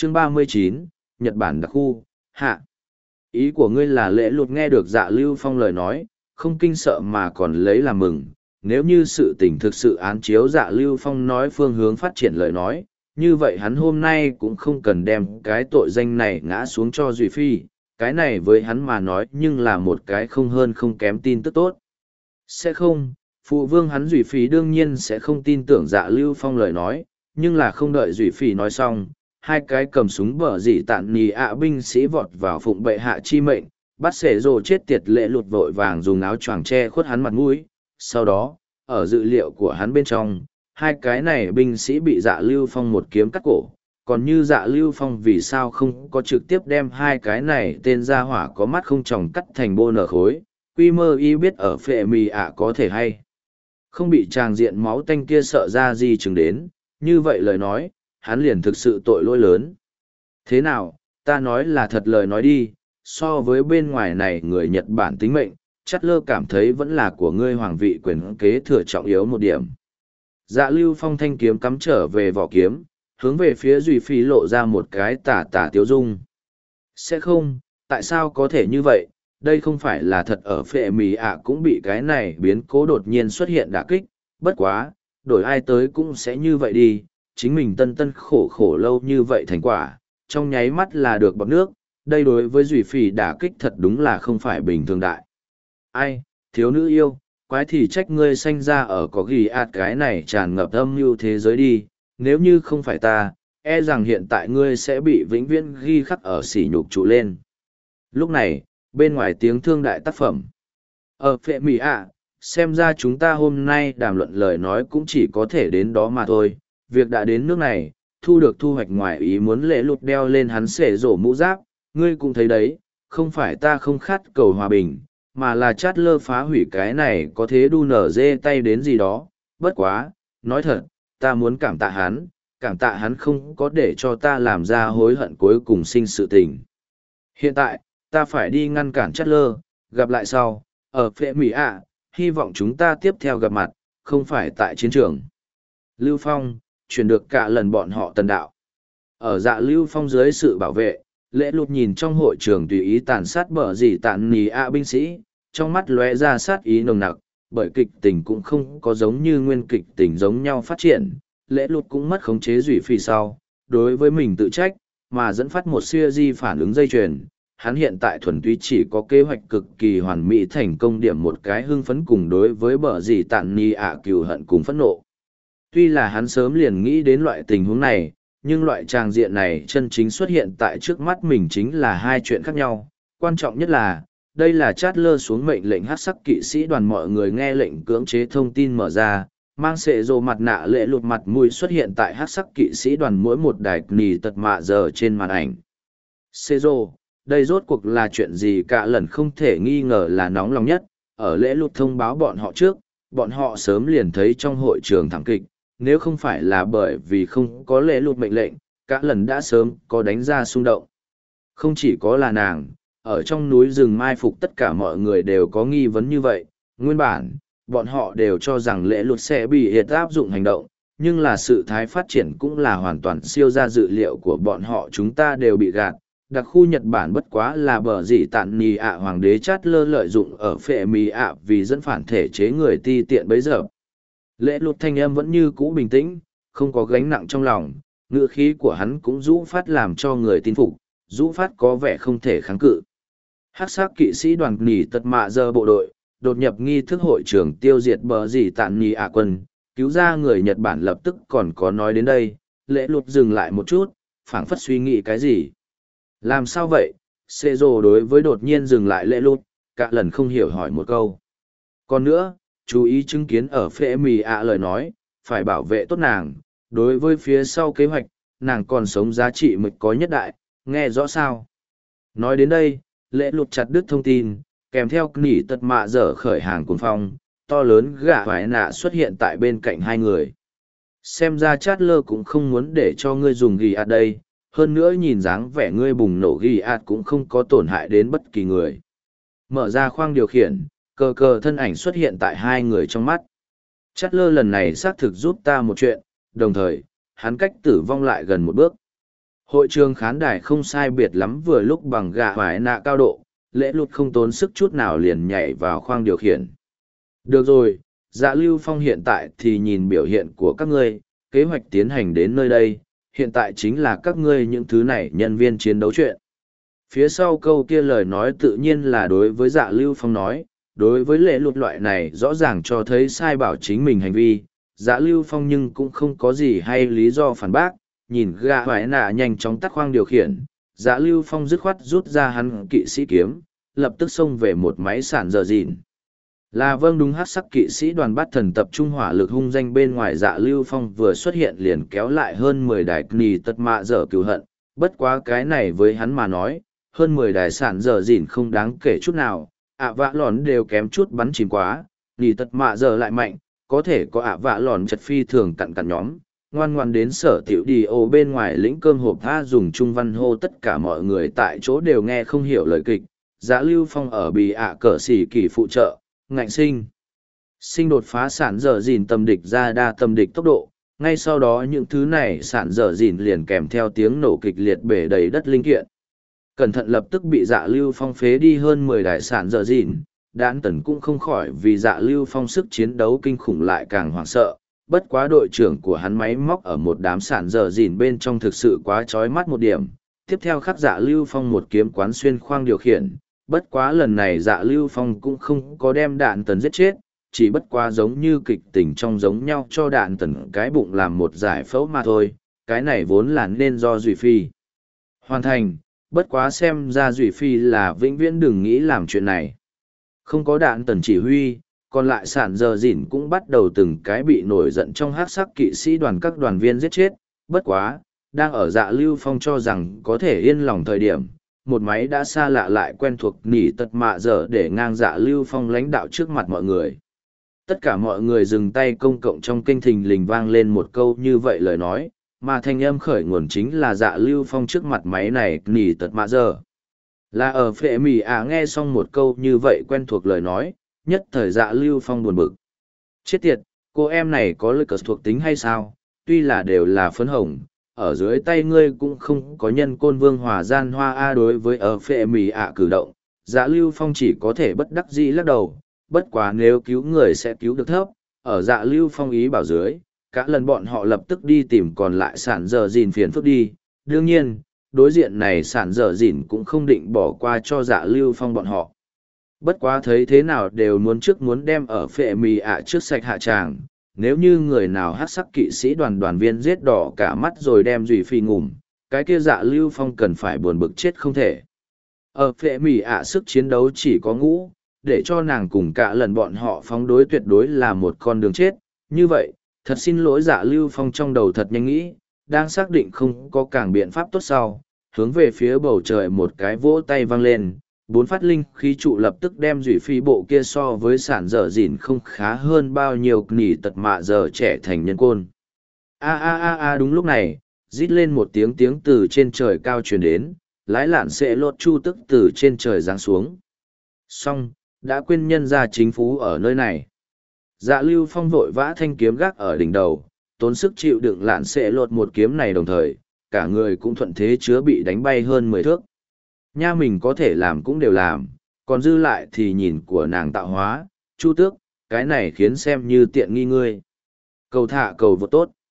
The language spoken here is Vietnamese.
chương 39, Nhật Bản đặc khu, hạ. Ý của ngươi là lễ lụt nghe được Dạ Lưu Phong lời nói, không kinh sợ mà còn lấy làm mừng. Nếu như sự tình thực sự án chiếu Dạ Lưu Phong nói phương hướng phát triển lời nói, như vậy hắn hôm nay cũng không cần đem cái tội danh này ngã xuống cho Duy Phi, cái này với hắn mà nói nhưng là một cái không hơn không kém tin tức tốt. Sẽ không, phụ vương hắn Duy Phi đương nhiên sẽ không tin tưởng Dạ Lưu Phong lời nói, nhưng là không đợi Duy Phi nói xong, hai cái cầm súng bờ dị tạn nì ạ binh sĩ vọt vào phụng bệ hạ chi mệnh, bắt xệ rồ chết tiệt lệ lụt vội vàng dùng áo choàng che khuất hắn mặt mũi. Sau đó, ở dự liệu của hắn bên trong, hai cái này binh sĩ bị Dạ Lưu Phong một kiếm cắt cổ, còn như Dạ Lưu Phong vì sao không có trực tiếp đem hai cái này tên gia hỏa có mắt không tròng cắt thành bô nở khối, quy mơ y biết ở phệ mì ạ có thể hay không bị tràng diện máu tanh kia sợ ra gì chừng đến, như vậy lời nói, hắn liền thực sự tội lỗi lớn. Thế nào, ta nói là thật lời nói đi, so với bên ngoài này người Nhật Bản tính mệnh, chắc lơ cảm thấy vẫn là của ngươi hoàng vị quyền kế thừa trọng yếu một điểm. Dạ Lưu Phong thanh kiếm cắm trở về vỏ kiếm, hướng về phía Duy Phi lộ ra một cái tà tà tiếu dung. Sẽ không, tại sao có thể như vậy, đây không phải là thật ở phệ mì ạ cũng bị cái này biến cố đột nhiên xuất hiện đả kích, bất quá, đổi ai tới cũng sẽ như vậy đi, chính mình tân tân khổ khổ lâu như vậy thành quả, trong nháy mắt là được bọt nước, đây đối với Duy Phi đả kích thật đúng là không phải bình thường đại. Ai, thiếu nữ yêu, quái thì trách ngươi sanh ra ở có ghi ạt cái này tràn ngập âm mưu thế giới đi, nếu như không phải ta, e rằng hiện tại ngươi sẽ bị vĩnh viễn ghi khắc ở sỉ nhục trụ lên. Lúc này, bên ngoài tiếng thương đại tác phẩm. Ở phệ mỹ ạ, xem ra chúng ta hôm nay đàm luận lời nói cũng chỉ có thể đến đó mà thôi. Việc đã đến nước này, thu được thu hoạch ngoài ý muốn lễ lụt đeo lên hắn xể rổ mũ giáp, ngươi cũng thấy đấy, không phải ta không khát cầu hòa bình, mà là chát lơ phá hủy cái này có thế đu nở dê tay đến gì đó. Bất quá, nói thật, ta muốn cảm tạ hắn không có để cho ta làm ra hối hận cuối cùng sinh sự tình. Hiện tại, ta phải đi ngăn cản chát lơ, gặp lại sau, ở phệ mỹ ạ, hy vọng chúng ta tiếp theo gặp mặt, không phải tại chiến trường. Lưu Phong, chuyển được cả lần bọn họ tần đạo. Ở Dạ Lưu Phong dưới sự bảo vệ, lễ lụt nhìn trong hội trường tùy ý tàn sát bờ dì tàn nì ạ binh sĩ, trong mắt lóe ra sát ý nồng nặc, bởi kịch tình cũng không có giống như nguyên kịch tình giống nhau phát triển, lễ lụt cũng mất khống chế Duy Phi sau, đối với mình tự trách, mà dẫn phát một series phản ứng dây chuyền. Hắn hiện tại thuần túy chỉ có kế hoạch cực kỳ hoàn mỹ thành công điểm một cái hưng phấn cùng đối với bờ dì tàn nì ạ cừu hận cùng phẫn nộ. Tuy là hắn sớm liền nghĩ đến loại tình huống này, nhưng loại tràng diện này chân chính xuất hiện tại trước mắt mình chính là hai chuyện khác nhau. Quan trọng nhất là, đây là chát lơ xuống mệnh lệnh hắc sắc kỵ sĩ đoàn mọi người nghe lệnh cưỡng chế thông tin mở ra, mang sệ rồ mặt nạ lệ lụt mặt mũi xuất hiện tại hắc sắc kỵ sĩ đoàn mỗi một đài nì tật mạ giờ trên màn ảnh. Sệ rồ, đây rốt cuộc là chuyện gì cả lần không thể nghi ngờ là nóng lòng nhất, ở lễ lụt thông báo bọn họ trước, bọn họ sớm liền thấy trong hội trường thảm kịch, nếu không phải là bởi vì không có lễ lụt mệnh lệnh, cả lần đã sớm có đánh ra xung động. Không chỉ có là nàng, ở trong núi rừng mai phục tất cả mọi người đều có nghi vấn như vậy, nguyên bản, bọn họ đều cho rằng lễ lụt sẽ bị hiệt áp dụng hành động, nhưng là sự thái phát triển cũng là hoàn toàn siêu ra dự liệu của bọn họ chúng ta đều bị gạt. Đặc khu Nhật Bản bất quá là bờ dĩ tạn nì ạ hoàng đế chát lơ lợi dụng ở phệ mì ạ vì dẫn phản thể chế người ti tiện bấy giờ. Lễ lụt thanh âm vẫn như cũ bình tĩnh, không có gánh nặng trong lòng, ngữ khí của hắn cũng rũ phát làm cho người tin phục, rũ phát có vẻ không thể kháng cự. Hắc sắc kỵ sĩ đoàn nỉ tật mạ giờ bộ đội, đột nhập nghi thức hội trường tiêu diệt bờ dĩ tạn nì ạ quân, cứu ra người Nhật Bản lập tức còn có nói đến đây, lễ lụt dừng lại một chút, phảng phất suy nghĩ cái gì. Làm sao vậy? Xê rồ đối với đột nhiên dừng lại lễ lụt, cả lần không hiểu hỏi một câu. Còn nữa, chú ý chứng kiến ở phệ mì ạ lời nói, phải bảo vệ tốt nàng, đối với phía sau kế hoạch, nàng còn sống giá trị mực có nhất đại, nghe rõ sao? Nói đến đây, lễ lụt chặt đứt thông tin, kèm theo nỉ tật mạ dở khởi hàng cuồng phong, to lớn gã vải nạ xuất hiện tại bên cạnh hai người. Xem ra chát lơ cũng không muốn để cho ngươi dùng ghi ạt đây, hơn nữa nhìn dáng vẻ ngươi bùng nổ ghi ạt cũng không có tổn hại đến bất kỳ người. Mở ra khoang điều khiển, cờ cờ thân ảnh xuất hiện tại hai người trong mắt. Chát lơ lần này xác thực giúp ta một chuyện, đồng thời, hắn cách tử vong lại gần một bước. Hội trường khán đài không sai biệt lắm vừa lúc bằng gà hoài nạ cao độ, lễ lụt không tốn sức chút nào liền nhảy vào khoang điều khiển. Được rồi, Dạ Lưu Phong hiện tại thì nhìn biểu hiện của các ngươi, kế hoạch tiến hành đến nơi đây, hiện tại chính là các ngươi những thứ này nhân viên chiến đấu chuyện. Phía sau câu kia lời nói tự nhiên là đối với Dạ Lưu Phong nói, đối với lễ lụt loại này rõ ràng cho thấy sai bảo chính mình hành vi, Dạ Lưu Phong nhưng cũng không có gì hay lý do phản bác, nhìn gã hoài nạ nhanh chóng tắt khoang điều khiển, Dạ Lưu Phong dứt khoát rút ra hắn kỵ sĩ kiếm, lập tức xông về một máy sản dở dịn. Là vâng đúng, hắc sắc kỵ sĩ đoàn bắt thần tập trung hỏa lực hung danh bên ngoài. Dạ Lưu Phong vừa xuất hiện liền kéo lại hơn 10 đài nì tật mạ dở cừu hận, bất quá cái này với hắn mà nói, hơn 10 đài sản dở dịn không đáng kể chút nào, vạ lòn đều kém chút bắn chìm quá, nì tật mạ dở lại mạnh, có thể có vạ lòn chật phi thường cặn cặn nhóm. Ngoan ngoan đến sở tiểu đi ô bên ngoài lĩnh cơm hộp tha dùng trung văn hô, tất cả mọi người tại chỗ đều nghe không hiểu lời kịch. Dạ Lưu Phong ở bì cờ xỉ kỳ phụ trợ, ngạnh sinh đột phá sản dở dìn tầm địch ra đa tầm địch tốc độ, ngay sau đó những thứ này sản dở dìn liền kèm theo tiếng nổ kịch liệt bể đầy đất linh kiện. Cẩn thận lập tức bị Dạ Lưu Phong phế đi hơn 10 đài sản dở dìn, Đan Tần cũng không khỏi vì Dạ Lưu Phong sức chiến đấu kinh khủng lại càng hoảng sợ. Bất quá đội trưởng của hắn máy móc ở một đám sản dở dìn bên trong thực sự quá chói mắt một điểm. Tiếp theo khắc Dạ Lưu Phong một kiếm quán xuyên khoang điều khiển, bất quá lần này Dạ Lưu Phong cũng không có đem Đạn Tần giết chết, chỉ bất quá giống như kịch tình trong giống nhau cho Đạn Tần cái bụng làm một giải phẫu mà thôi, cái này vốn là nên do Duy Phi hoàn thành, bất quá xem ra Duy Phi là vĩnh viễn đừng nghĩ làm chuyện này. Không có Đạn Tần chỉ huy, còn lại sản dở dỉn cũng bắt đầu từng cái bị nổi giận trong hắc sắc kỵ sĩ đoàn các đoàn viên giết chết, bất quá, đang ở Dạ Lưu Phong cho rằng có thể yên lòng thời điểm, một máy đã xa lạ lại quen thuộc nỉ tật mạ dở để ngang Dạ Lưu Phong lãnh đạo trước mặt mọi người. Tất cả mọi người dừng tay, công cộng trong kinh thình lình vang lên một câu như vậy lời nói, mà thanh âm khởi nguồn chính là Dạ Lưu Phong trước mặt máy này nỉ tật mạ dở. Là ở phệ mì nghe xong một câu như vậy quen thuộc lời nói, nhất thời Dạ Lưu Phong buồn bực. Chết tiệt, cô em này có lực thuộc tính hay sao, tuy là đều là phấn hồng, ở dưới tay ngươi cũng không có nhân côn vương hòa gian hoa. Đối với ở phệ mì cử động, Dạ Lưu Phong chỉ có thể bất đắc dĩ lắc đầu, bất quá nếu cứu người sẽ cứu được thấp, ở Dạ Lưu Phong ý bảo dưới, cả lần bọn họ lập tức đi tìm còn lại sản dở dìn phiền phức đi. Đương nhiên, đối diện này sản dở dìn cũng không định bỏ qua cho Dạ Lưu Phong bọn họ. Bất quá thấy thế nào đều muốn đem ở phệ mì trước sạch hạ tràng, nếu như người nào hát sắc kỵ sĩ đoàn viên giết đỏ cả mắt rồi đem Duy Phi ngủm, cái kia Dạ Lưu Phong cần phải buồn bực chết không thể. Ở phệ mì sức chiến đấu chỉ có ngũ, để cho nàng cùng cả lần bọn họ phóng đối tuyệt đối là một con đường chết. Như vậy, thật xin lỗi, Dạ Lưu Phong trong đầu thật nhanh nghĩ, đang xác định không có càng biện pháp tốt sau, hướng về phía bầu trời một cái vỗ tay vang lên. 4 phát linh khí trụ lập tức đem Duy Phi bộ kia so với sản dở dỉn không khá hơn bao nhiêu nỉ tật mạ giờ trẻ thành nhân côn. Đúng lúc này, rít lên một tiếng từ trên trời cao truyền đến, lái lạn sẽ lột chu tức từ trên trời giáng xuống. Xong, đã quên nhân ra chính phú ở nơi này. Dạ Lưu Phong vội vã thanh kiếm gác ở đỉnh đầu, tốn sức chịu đựng lạn sẽ lột một kiếm này, đồng thời, cả người cũng thuận thế chứa bị đánh bay hơn 10 thước. Nha, mình có thể làm cũng đều làm, còn dư lại thì nhìn của nàng tạo hóa, Chu Tước, cái này khiến xem như tiện nghi ngươi. Cầu thả cầu vượt tốt.